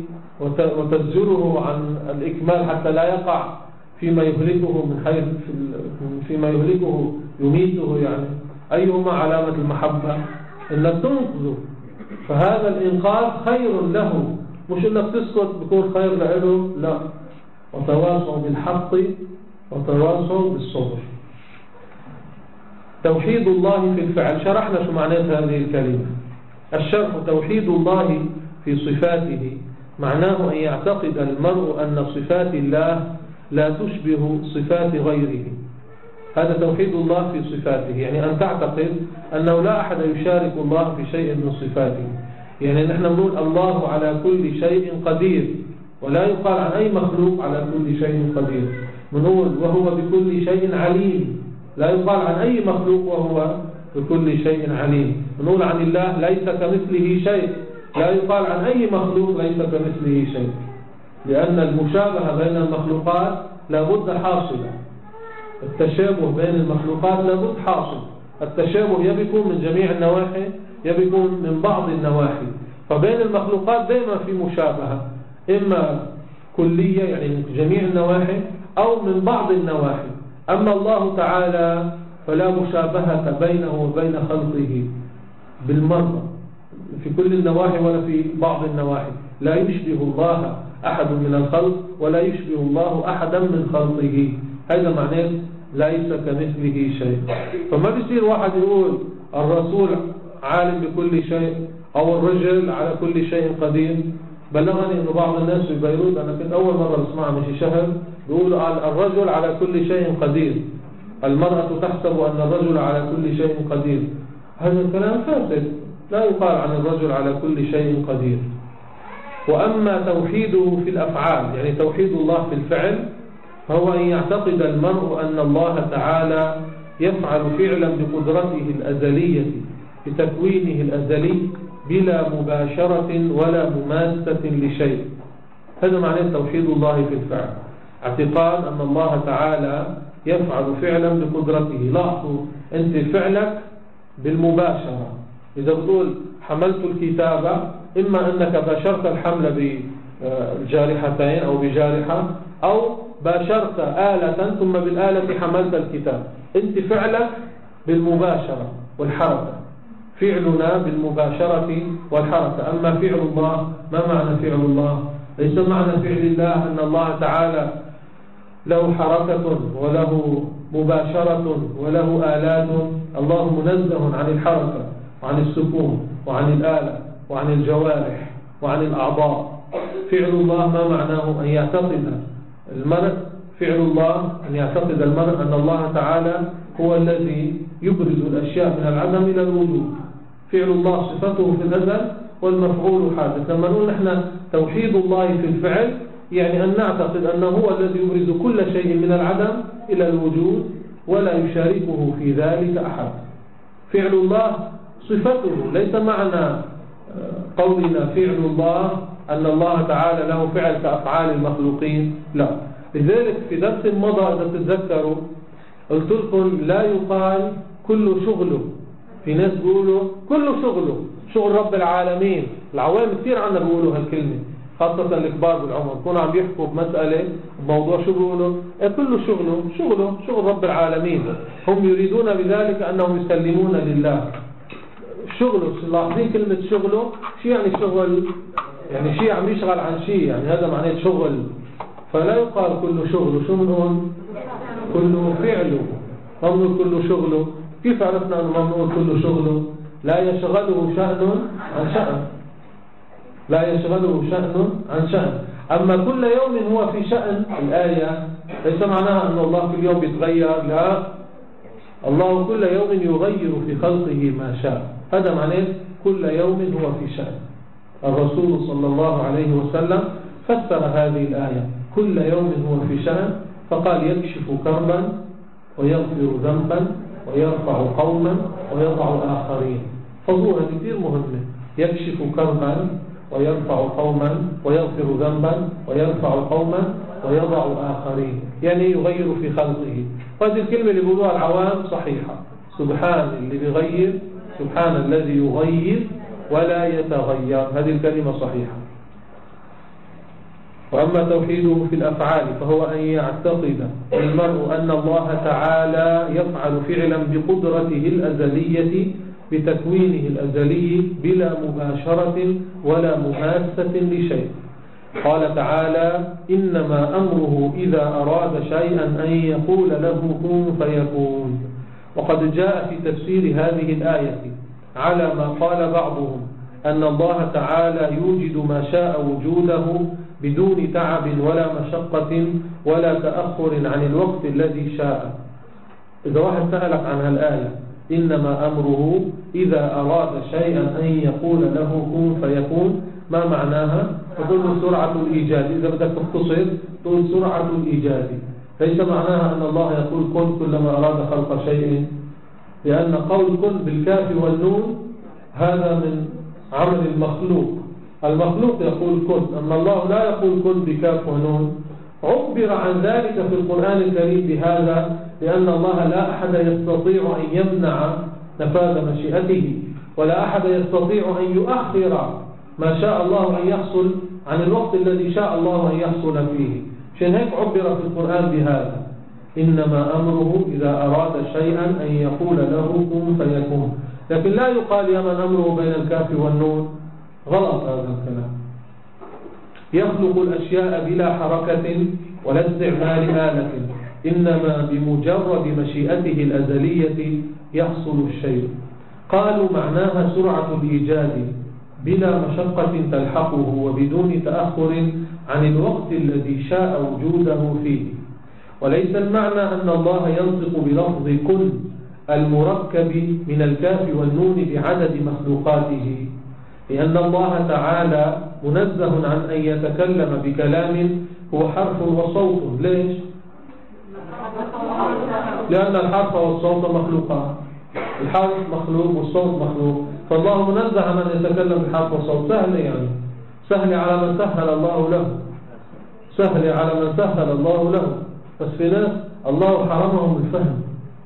وتزجره عن الإكمال حتى لا يقع فيما يهلكه من حيث فيما يهلكه يميته. يعني أيهما علامة المحبة؟ إنك تنقذه، فهذا الإنقاذ خير له، مش إنك تسكت بيكون خير له. لا، وتواصوا بالحق وتواصوا بالصبر. توحيد الله في الفعل. شرحنا شو معنى هذه الكلمة. الشرح توحيد الله في صفاته، معناه أن يعتقد المرء أن صفات الله لا تشبه صفات غيره. هذا توحيد الله في صفاته، يعني أن تعتقد أنه لا أحد يشارك الله في شيء من صفاته. يعني نحن نقول الله على كل شيء قدير، ولا يقال عن أي مخلوق على كل شيء قدير. نقول وهو بكل شيء عليم، لا يقال عن أي مخلوق وهو بكل شيء عليم. نقول عن الله ليس كمثله شيء، لا يقال عن أي مخلوق ليس كمثله شيء، لأن المشابهة بين المخلوقات لابد حاصلة. التشابه بين المخلوقات لابد حاصل. التشابه يكون من جميع النواحي، يكون من بعض النواحي. فبين المخلوقات دائما في مشابهة، إما كلية يعني من جميع النواحي أو من بعض النواحي. أما الله تعالى فلا مشابهة بينه وبين خلقه بالمرة في كل النواحي ولا في بعض النواحي. لا يشبه الله أحد من الخلق ولا يشبه الله أحدا من خلقه. هذا معناه ليس كمثله شيء. فما بيصير واحد يقول الرسول عالم بكل شيء أو الرجل على كل شيء قدير. بلغني أنه بعض الناس في بيروت، أنا كنت أول مرة أسمع من شهر، يقول الرجل على كل شيء قدير، المرأة تحسب أن الرجل على كل شيء قدير. هذا الكلام فاسد، لا يقال عن الرجل على كل شيء قدير. وأما توحيده في الأفعال، يعني توحيد الله في الفعل، فهو أن يعتقد المرء أن الله تعالى يفعل فعلا بقدرته الأزلية بتكوينه الأزلي بلا مباشرة ولا مماسة لشيء. هذا معنى توحيد الله في الفعل، اعتقاد أن الله تعالى يفعل فعلا بقدرته. لاحظوا أنت فعلك بالمباشرة، إذا بتقول حملت الكتابة، إما أنك باشرت الحمل بجارحتين أو بجارحة، أو باشرت آلة ثم بالآلة حملت الكتاب. أنت فعلك بالمباشرة والحركة، فعلنا بالمباشرة والحركة. أما فعل الله، ما معنى فعل الله؟ ليس معنى فعل الله أن الله تعالى له حركة وله مباشرة وله آلات. الله منزه عن الحركة وعن السكون وعن الآلة وعن الجوارح وعن الأعضاء. فعل الله ما معناه؟ أن يعتقد المرء فعل الله أن يعتقد المرء أن الله تعالى هو الذي يبرز الأشياء من العدم إلى الوجود. فعل الله صفته في الأزل والمفعول حادث. لما نقول نحن توحيد الله في الفعل، يعني أن نعتقد أنه هو الذي يبرز كل شيء من العدم إلى الوجود ولا يشاركه في ذلك أحد. فعل الله صفته، ليس معنى قولنا فعل الله أن الله تعالى له فعل كأفعال المخلوقين، لا. لذلك في درس مضى إذا تتذكروا قلت لكم لا يقال كل شغله. في ناس بيقولوا كل شغله شغل رب العالمين. العوام كثير عنا بيقولوا هالكلمة، خاصة الكبار بالعمر، كانوا عم يحكوا بمسألة بموضوع شو بيقولوا إيه كل شغله شغله شغل رب العالمين. هم يريدون بذلك أنهم يسلمون لله. شغله، لاحظين كلمة شغله شيء يعني شغل، يعني شيء عم يشغل عن شيء، يعني هذا معناه شغل. فلا يقال كل شغله. شو بنقول؟ كل فعله. ما بنقول كل شغله. كيف عرفنا أنه ما بنقول كل شغله؟ لا يشغله شأن عن شأن، لا يشغله شأن عن شأن. أما كل يوم هو في شأن، الآية ليس معناها أن الله كل يوم يتغير، لا، الله كل يوم يغير في خلقه ما شاء. هذا معناه كل يوم هو في شأن. الرسول صلى الله عليه وسلم فسر هذه الآية كل يوم هو في شأن، فقال يكشف كربا ويغفر ذنبا ويرفع قوما ويضع آخرين. فضوها كثير مهمة، يكشف كربا ويرفع قوما ويغفر ذنبا ويرفع قوما ويضع آخرين، يعني يغير في خلقه. وهذه الكلمة اللي بيقولوها العوام صحيحة، سبحان اللي بيغير، سبحان الذي يغير ولا يتغير، هذه الكلمة صحيحة. وأما توحيده في الأفعال فهو أن يعتقد المرء أن الله تعالى يفعل فعلا بقدرته الأزلية بتكوينه الأزلي بلا مباشرة ولا مماسة لشيء. قال تعالى إنما أمره إذا أراد شيئا أن يقول له كن فيكون. وقد جاء في تفسير هذه الآية على ما قال بعضهم أن الله تعالى يوجد ما شاء وجوده بدون تعب ولا مشقة ولا تأخر عن الوقت الذي شاء. إذا واحد سألك عن هالآية إنما أمره إذا أراد شيئا أن يقول له كن فيكون، ما معناها؟ تقول له سرعة الإيجاد. إذا بدك تختصر تقول سرعة الإيجاد. ليس معناها أن الله يقول كن كلما أراد خلق شيء، لأن قول كن بالكاف والنون هذا من عمل المخلوق. المخلوق يقول كن، أما الله لا يقول كن بكاف ونون. عبر عن ذلك في القرآن الكريم بهذا، لأن الله لا أحد يستطيع أن يمنع نفاذ مشيئته، ولا أحد يستطيع أن يؤخر ما شاء الله أن يحصل عن الوقت الذي شاء الله أن يحصل فيه. عشان هيك عبر في القرآن بهذا، إنما أمره إذا أراد شيئا أن يقول له كن فيكون. لكن لا يقال يا من أمره بين الكاف والنون، غلط هذا الكلام. يخلق الأشياء بلا حركة ولا استعمال آلة، إنما بمجرد مشيئته الأزلية يحصل الشيء. قالوا معناها سرعة الإيجاد بلا مشقة تلحقه وبدون تأخر عن الوقت الذي شاء وجوده فيه. وليس المعنى أن الله ينطق بلفظ كن المركب من الكاف والنون بعدد مخلوقاته، لأن الله تعالى منزه عن أن يتكلم بكلام هو حرف وصوت. ليش؟ لأن الحرف والصوت مخلوقان، الحرف مخلوق والصوت مخلوق، فالله منزه عن أن يتكلم بالحرف والصوت. سهل يعني، سهل على من سهل الله له، سهل على من سهل الله له. بس في ناس الله حرمهم الفهم،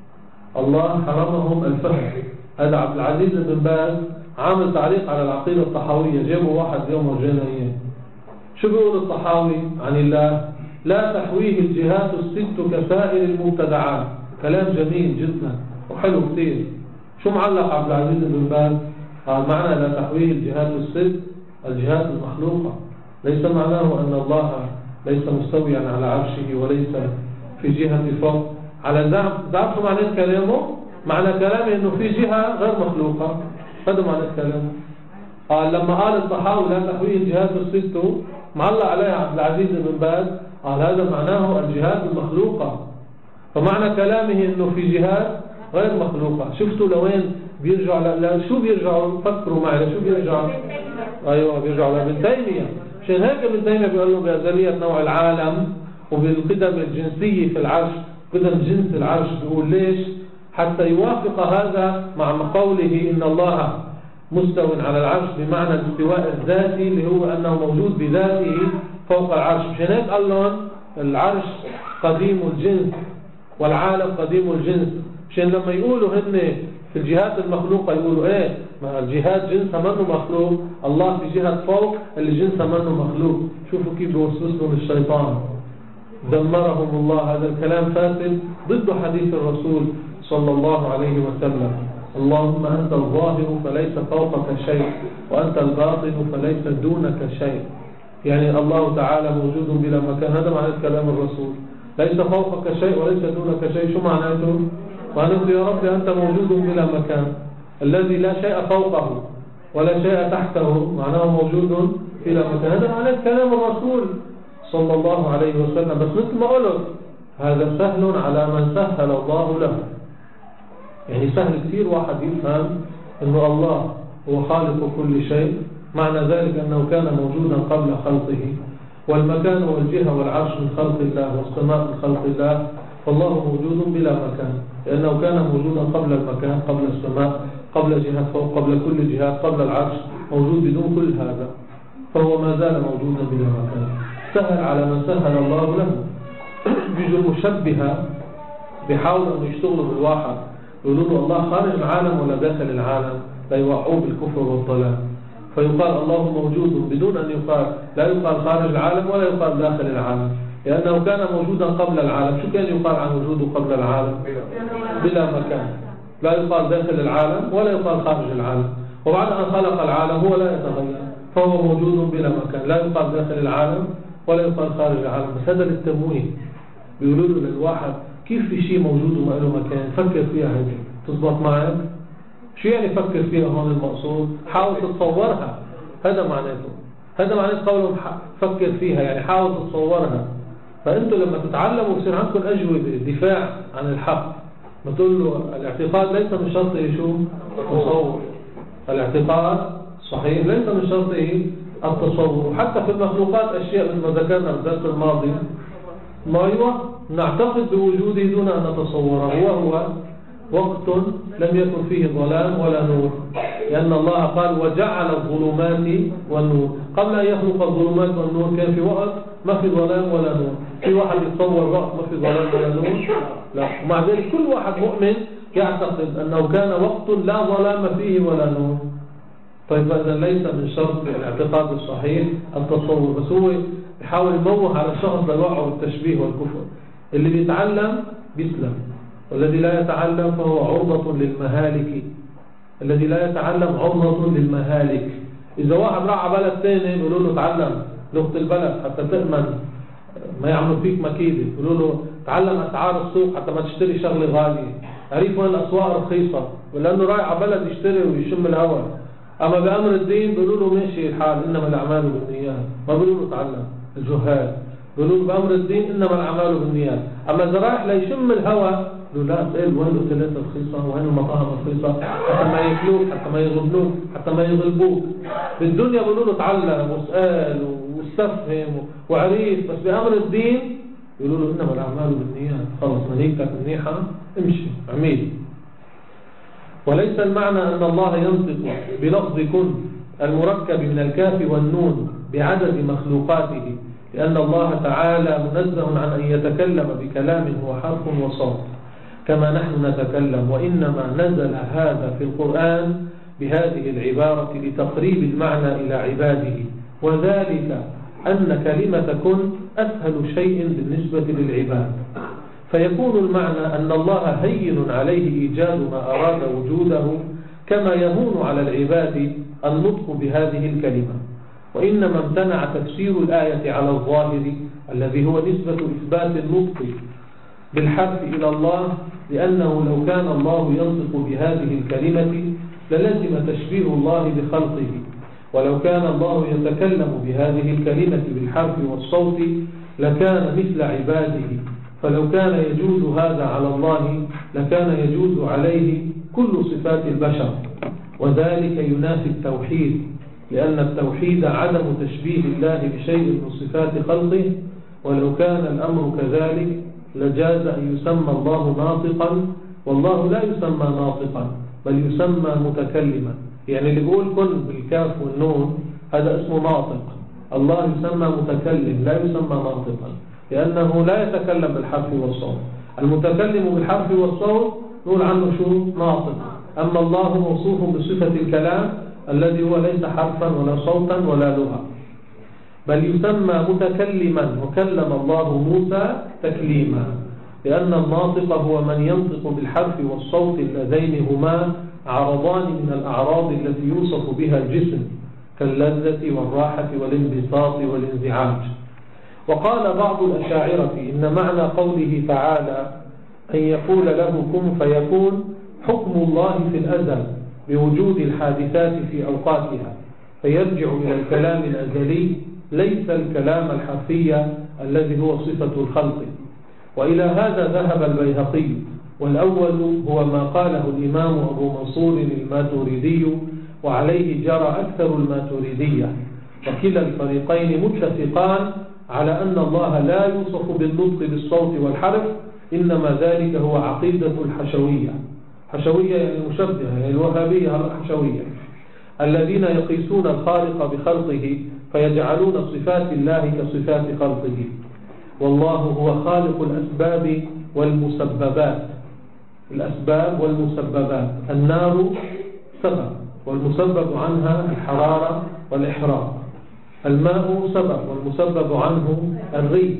الله حرمهم الفهم. هذا عبد العزيز بن باز عامل تعليق على العقيدة الطحاوية، جابوا واحد يوم ورجينا اياه. شو بيقول الطحاوي عن الله؟ لا تحويه الجهات الست كسائر المبتدعات. كلام جميل جدا وحلو كثير. شو معلق عبد العزيز بن باز؟ قال معنى لا تحويه الجهات الست الجهات المخلوقة، ليس معناه أن الله ليس مستويا على عرشه وليس في جهة فوق. على زعم تعرفوا معنى كلامه؟ معنى كلامه أنه في جهة غير مخلوقة، هذا معنى كلامه. قال لما قال الطحاوي لا تحويه الجهات الست، معلق عليها عبد العزيز بن باز قال هذا معناه الجهات المخلوقة، فمعنى كلامه أنه في جهات غير مخلوقة. شفتوا لوين بيرجعوا؟ لا شو بيرجعوا؟ فكروا معي، شو بيرجعوا؟ أيوة بيرجعوا لابن تيمية. عشان هيك ابن تيمية بيقول له بأزلية نوع العالم وبالقدم الجنسية في العرش، قدم جنس العرش. بيقول ليش؟ حتى يوافق هذا مع قوله إن الله مستو على العرش بمعنى الاستواء الذاتي اللي هو أنه موجود بذاته فوق العرش. عشان هيك قال لهم العرش قديم الجنس والعالم قديم الجنس. عشان لما يقولوا هن في الجهات المخلوقة يقولوا ايه؟ ما الجهات جنسها منه مخلوق، الله في جهة فوق اللي جنسها منه مخلوق. شوفوا كيف بيوسوسوا للشيطان، دمرهم الله. هذا الكلام فاسد ضد حديث الرسول صلى الله عليه وسلم. اللهم أنت الظاهر فليس فوقك شيء، وأنت الباطن فليس دونك شيء. يعني الله تعالى موجود بلا مكان، هذا معنى كلام الرسول. ليس فوقك شيء وليس دونك شيء. شو معناته؟ معناته يا رب أنت موجود بلا مكان، الذي لا شيء فوقه ولا شيء تحته، معناه موجود بلا مكان. هذا معنى كلام الرسول صلى الله عليه وسلم. بس مثل ما قلت هذا سهل على من سهل الله له. يعني سهل كثير واحد يفهم أنه الله هو خالق كل شيء، معنى ذلك أنه كان موجودا قبل خلقه، والمكان والجهة والعرش من خلق الله، والسماء من خلق الله، فالله موجود بلا مكان لأنه كان موجودا قبل المكان، قبل السماء، قبل جهة فوق، قبل كل جهات، قبل العرش، موجود بدون كل هذا، فهو ما زال موجودا بلا مكان. سهل على من سهل الله له. بيجوا المشبهة بيحاولوا أن يشتغلوا بالواحد، يقولوا له الله خارج العالم ولا داخل العالم، لا يوعوه بالكفر والضلال. فيقال الله موجود بدون أن يقال، لا يقال خارج العالم ولا يقال داخل العالم، لأنه كان موجودا قبل العالم. شو كان يقال عن وجوده قبل العالم؟ بلا مكان. لا يقال داخل العالم ولا يقال خارج العالم. وبعد أن خلق العالم هو لا يتغير، فهو موجود بلا مكان. لا يقال داخل العالم ولا يقال خارج العالم. بس هذا للتمويه. بيقولوا له للواحد كيف في شيء موجود وما له مكان؟ فكر فيها هيك تضبط معك. شو يعني فكر فيها هون؟ المقصود حاول تتصورها، هذا معناته. هذا معناته قولهم فكر فيها، يعني حاول تتصورها. فأنتوا لما تتعلموا يصير عندكم أجوبة دفاع عن الحق، بتقول له الاعتقاد ليس من شرط إيه شو التصور. الاعتقاد صحيح ليس من شرط إيه التصور. وحتى في المخلوقات أشياء مثل ما ذكرنا في الدرس الماضي ما أيوة نعتقد بوجوده دون أن نتصوره، وهو وقت لم يكن فيه ظلام ولا نور، لأن الله قال وجعل الظلمات والنور. قبل أن يخلق الظلمات والنور كان في وقت ما في ظلام ولا نور. في واحد يتصور وقت ما في ظلام ولا نور؟ لا. ومع ذلك كل واحد مؤمن يعتقد أنه كان وقت لا ظلام فيه ولا نور. طيب هذا ليس من شرط الاعتقاد الصحيح التصور، بس هو يحاول يموه على الشخص للوقع والتشبيه والكفر. اللي بيتعلم بيسلم، والذي لا يتعلم فهو عرضة للمهالك. الذي لا يتعلم عرضة للمهالك. إذا واحد راح على بلد ثاني يقولوا له تعلم لغة البلد حتى تأمن ما يعملوا فيك مكيدة، يقولوا له تعلم أسعار السوق حتى ما تشتري شغلة غالية، عرف وين الأسواق رخيصة، ولأنه رايح على بلد يشتري ويشم الهواء. أما بأمر الدين بيقولوا له ماشي الحال إنما الأعمال بالنيات، ما بيقولوا له تعلم. الجهال بيقولوا له بأمر الدين إنما الأعمال بالنيات. أما إذا رايح ليشم الهواء يقولوا لا تقل وين الأوتيلات رخيصة وين المطاعم رخيصة حتى ما ياكلوك حتى ما يغبنوك حتى ما يغلبوك. بالدنيا بيقولوا له تعلم واسأل واستفهم وعريف، بس بأمر الدين يقولوا له إنما الأعمال بالنيات. خلص منيتك منيحة امشي عميل. وليس المعنى أن الله ينطق بلفظ كن المركب من الكاف والنون بعدد مخلوقاته، لأن الله تعالى منزه عن أن يتكلم بكلام هو حرف وصوت كما نحن نتكلم، وإنما نزل هذا في القرآن بهذه العبارة لتقريب المعنى إلى عباده، وذلك أن كلمة كن أسهل شيء بالنسبة للعباد، فيكون المعنى أن الله هين عليه إيجاد ما أراد وجوده كما يهون على العباد النطق بهذه الكلمة. وإنما امتنع تفسير الآية على الظاهر الذي هو نسبة إثبات النطق بالحرف إلى الله، لأنه لو كان الله ينطق بهذه الكلمة للزم تشبيه الله بخلقه، ولو كان الله يتكلم بهذه الكلمة بالحرف والصوت لكان مثل عباده، فلو كان يجوز هذا على الله لكان يجوز عليه كل صفات البشر، وذلك ينافي التوحيد، لأن التوحيد عدم تشبيه الله بشيء من صفات خلقه، ولو كان الأمر كذلك لجاز أن يسمى الله ناطقا، والله لا يسمى ناطقا بل يسمى متكلما. يعني اللي يقول كن بالكاف والنون هذا اسمه ناطق، الله يسمى متكلم لا يسمى ناطقا، لأنه لا يتكلم بالحرف والصوت. المتكلم بالحرف والصوت نقول عنه شو ناطق، أما الله موصوف بصفة الكلام الذي هو ليس حرفا ولا صوتا ولا لغة، بل يسمى متكلما، وكلم الله موسى تكليما، لأن الناطق هو من ينطق بالحرف والصوت اللذين هما عرضان من الأعراض التي يوصف بها الجسم كاللذة والراحة والانبساط والانزعاج. وقال بعض الأشاعرة إن معنى قوله تعالى أن يقول له كن فيكون حكم الله في الأزل بوجود الحادثات في أوقاتها، فيرجع إلى الكلام الأزلي ليس الكلام الحرفي الذي هو صفة الخلق. وإلى هذا ذهب البيهقي، والأول هو ما قاله الإمام أبو منصور الماتريدي، وعليه جرى أكثر الماتريدية، وكلا الفريقين متفقان على أن الله لا يوصف بالنطق بالصوت والحرف، إنما ذلك هو عقيدة الحشوية. حشوية يعني مشبهة، يعني الوهابية الحشوية الذين يقيسون الخالق بخلقه فيجعلون صفات الله كصفات خلقه. والله هو خالق الأسباب والمسببات. الأسباب والمسببات، النار سبب والمسبب عنها الحرارة والإحراق، الماء سبب والمسبب عنه الريح،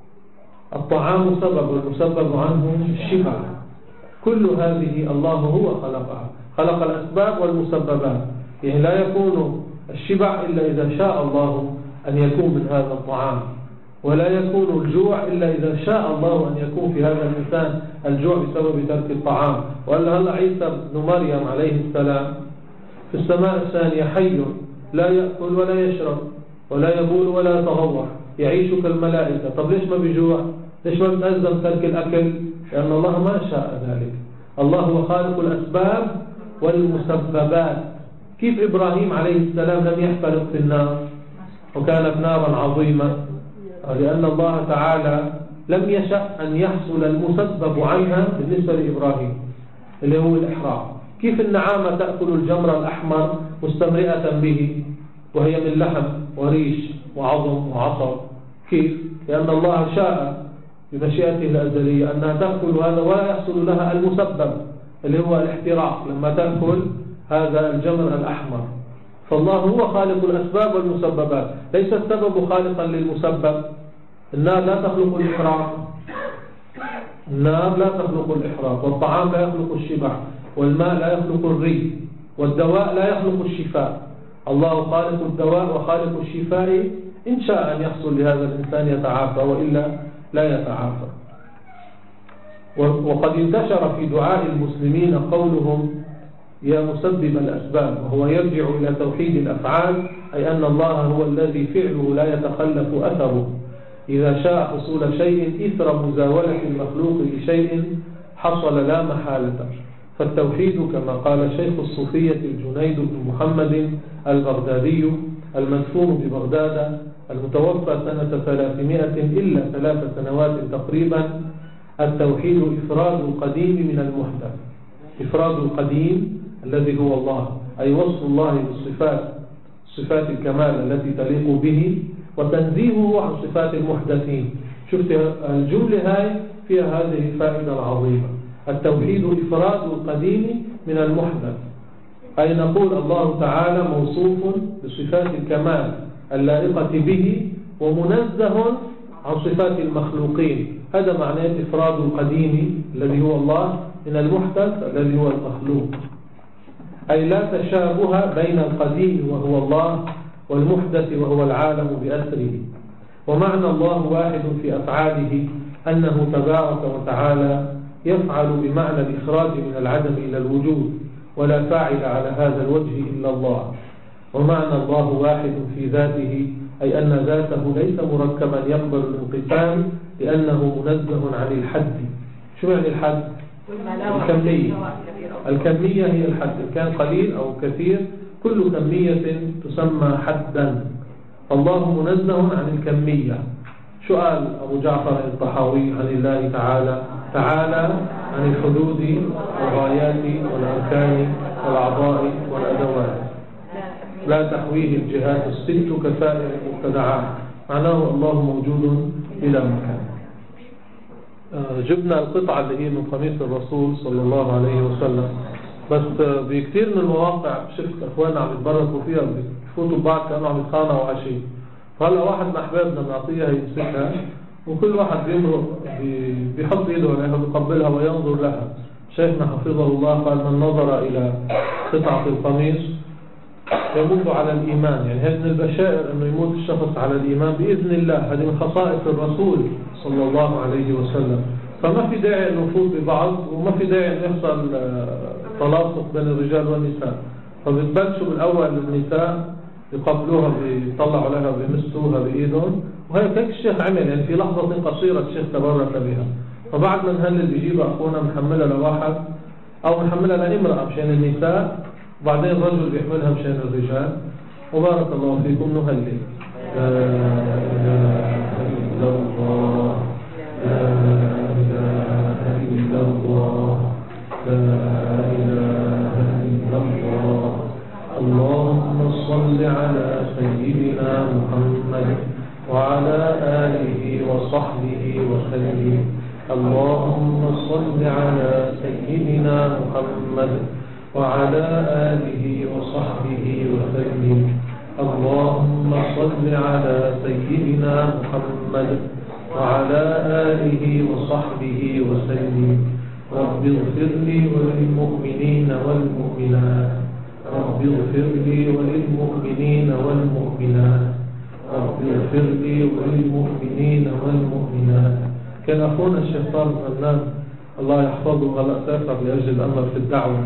الطعام سبب والمسبب عنه الشبع. كل هذه الله هو خلقها، خلق الأسباب والمسببات، يعني لا يكون الشبع إلا إذا شاء الله أن يكون من هذا الطعام، ولا يكون الجوع إلا إذا شاء الله أن يكون في هذا الإنسان الجوع بسبب ترك الطعام. وقال هلا عيسى بن مريم عليه السلام في السماء الثانية حي لا يأكل ولا يشرب ولا يبول ولا يتغوط يعيش كالملائكة. طب ليش ما بيجوع؟ ليش ما بتأذن ترك الأكل؟ لأن الله ما شاء ذلك. الله هو خالق الأسباب والمسببات. كيف إبراهيم عليه السلام لم يحترق في النار وكانت نارا عظيمة؟ لأن الله تعالى لم يشأ أن يحصل المسبب عنها بالنسبة لإبراهيم اللي هو الإحراق. كيف النعامة تأكل الجمر الأحمر مستمرئة به وهي من لحم وريش وعظم وعصب؟ كيف؟ لأن الله شاء بمشيئته الأزلية أنها تأكل هذا ولا يحصل لها المسبب اللي هو الاحتراق لما تأكل هذا الجمر الأحمر. فالله هو خالق الأسباب والمسببات، ليس السبب خالقا للمسبب. النار لا تخلق الإحراق، النار لا تخلق الإحراق، والطعام لا يخلق الشبع، والماء لا يخلق الري، والدواء لا يخلق الشفاء. الله خالق الدواء وخالق الشفاء إن شاء أن يحصل لهذا الإنسان يتعافى وإلا لا يتعافى. وقد انتشر في دعاء المسلمين قولهم يا مسبب الأسباب، وهو يرجع إلى توحيد الأفعال، أي أن الله هو الذي فعله لا يتخلف أثره. إذا شاء حصول شيء إثر مزاولة المخلوق لشيء حصل لا محالة. فالتوحيد كما قال شيخ الصوفية الجنيد بن محمد البغدادي المدفون ببغداد المتوفى سنة ثلاثمائة إلا ثلاث سنوات تقريبا، التوحيد إفراد القديم من المحدث. إفراد القديم الذي هو الله، أي وصف الله بالصفات، صفات الكمال التي تليق به، وتنزيهه عن صفات المحدثين. شفت الجملة هاي فيها هذه الفائدة العظيمة. التوحيد إفراد القديم من المحدث، أي نقول الله تعالى موصوف بصفات الكمال اللائقة به ومنزه عن صفات المخلوقين. هذا معناه إفراد القديم الذي هو الله من المحدث الذي هو المخلوق، أي لا تشابه بين القديم وهو الله والمحدث وهو العالم بأسره. ومعنى الله واحد في أفعاله أنه تبارك وتعالى يفعل بمعنى الإخراج من العدم إلى الوجود، ولا فاعل على هذا الوجه إلا الله. ومعنى الله واحد في ذاته، أي أن ذاته ليس مركبا يقبل الانقسام لأنه منزه عن الحد. شو يعني الحد؟ الكمية. الكمية هي الحد، إن كان قليل أو كثير كل كمية تسمى حدا. الله منزه عن الكمية. سؤال أبو جعفر الطحاوي عن الله تعالى: تعالى عن الحدود والغايات والأركان والأعضاء والأدوات، لا تحويه الجهات الست كسائر المبتدعات. معناه الله موجود بلا مكان. جبنا القطعة اللي هي من قميص الرسول صلى الله عليه وسلم، بس بكثير من المواقع شفت أخواننا عم يتبركوا فيها، بيفوتوا بعض كانوا عم يتخانقوا عشي. فهلا واحد من أحبابنا بنعطيها يمسكها، وكل واحد بيمرق بيحط ايده عليها ويقبلها وينظر لها. شيخنا حفظه الله قال: من نظر إلى قطعة القميص يموت على الإيمان. يعني هذه من البشائر أنه يموت الشخص على الإيمان بإذن الله. هذه من خصائص الرسول صلى الله عليه وسلم. فما في داعي أن نفوت ببعض، وما في داعي أن يحصل تلاصق بين الرجال والنساء. فبتبلشوا بالأول النساء يقبلوها، بيطلعوا لها وبيمسوها بإيدهم، وهي كيف الشيخ عمل. يعني في لحظة قصيرة الشيخ تبرك بها. فبعد ما نهلل بيجيب أخونا محملها لواحد أو محملها لامرأة مشان النساء، وبعدين الرجل بيحملها مشان الرجال. وبارك الله فيكم. نهلل: لا إله إلا الله، لا إله إلا الله، لا إله إلا الله. اللهم صل على سيدنا محمد وعلى آله وصحبه وسلم. اللهم صل على سيدنا محمد وعلى آله وصحبه وسلم. اللهم صل على سيدنا محمد وعلى آله وصحبه وسلم. رب اغفر لي وللمؤمنين والمؤمنات، رب اغفر لي وللمؤمنين والمؤمنات، رب اغفر لي وللمؤمنين والمؤمنات. كان أخونا الشيخ طارق غنام الله يحفظه هلا سافر لأجل الأمر في الدعوة.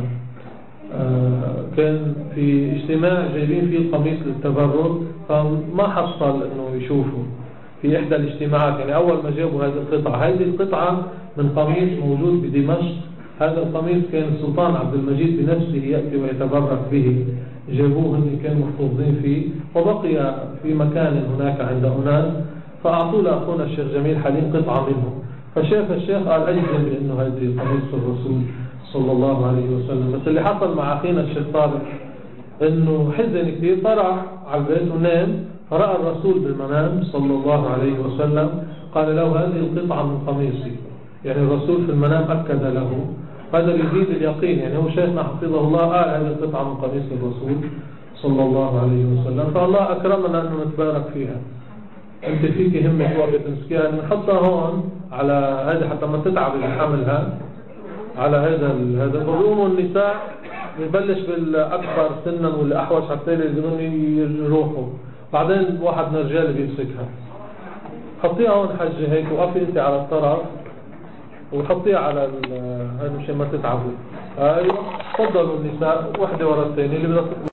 آه كان في اجتماع جايبين فيه القميص للتبرك، فما حصل انه يشوفه في احدى الاجتماعات. يعني اول ما جابوا هذه القطعة، هذه القطعة من قميص موجود بدمشق، هذا القميص كان السلطان عبد المجيد بنفسه يأتي ويتبرك به، جابوه اللي كانوا محفوظين فيه، وبقي في مكان هناك عند أناس، فأعطوا لأخونا الشيخ جميل حليم قطعة منه، فشاف الشيخ قال أجزم بأنه هذه قميص الرسول صلى الله عليه وسلم. بس اللي حصل مع أخينا الشيخ طارق أنه حزن كثير، طلع على البيت ونام، فرأى الرسول بالمنام صلى الله عليه وسلم، قال له هذه القطعة من قميصي. يعني الرسول في المنام أكد له، هذا يزيد اليقين. يعني هو شيخنا حفظه الله قال هذه القطعة من قميص الرسول صلى الله عليه وسلم، فالله أكرمنا أن نتبارك فيها. أنت فيك همة وقت تمسكيها، نحطها هون على هذا حتى ما تتعب بحملها على هذا هذا القدوم. النساء يبلش بالأكثر سنا والأحوش حتى يقدرون يروحوا، بعدين واحد من الرجال بيمسكها. حطيها هون حجة هيك، وقفي أنت على الطرف وحطيها على هذا مشان ما تتعبوا. ايوه تفضلوا النساء واحدة ورا الثانية اللي بدها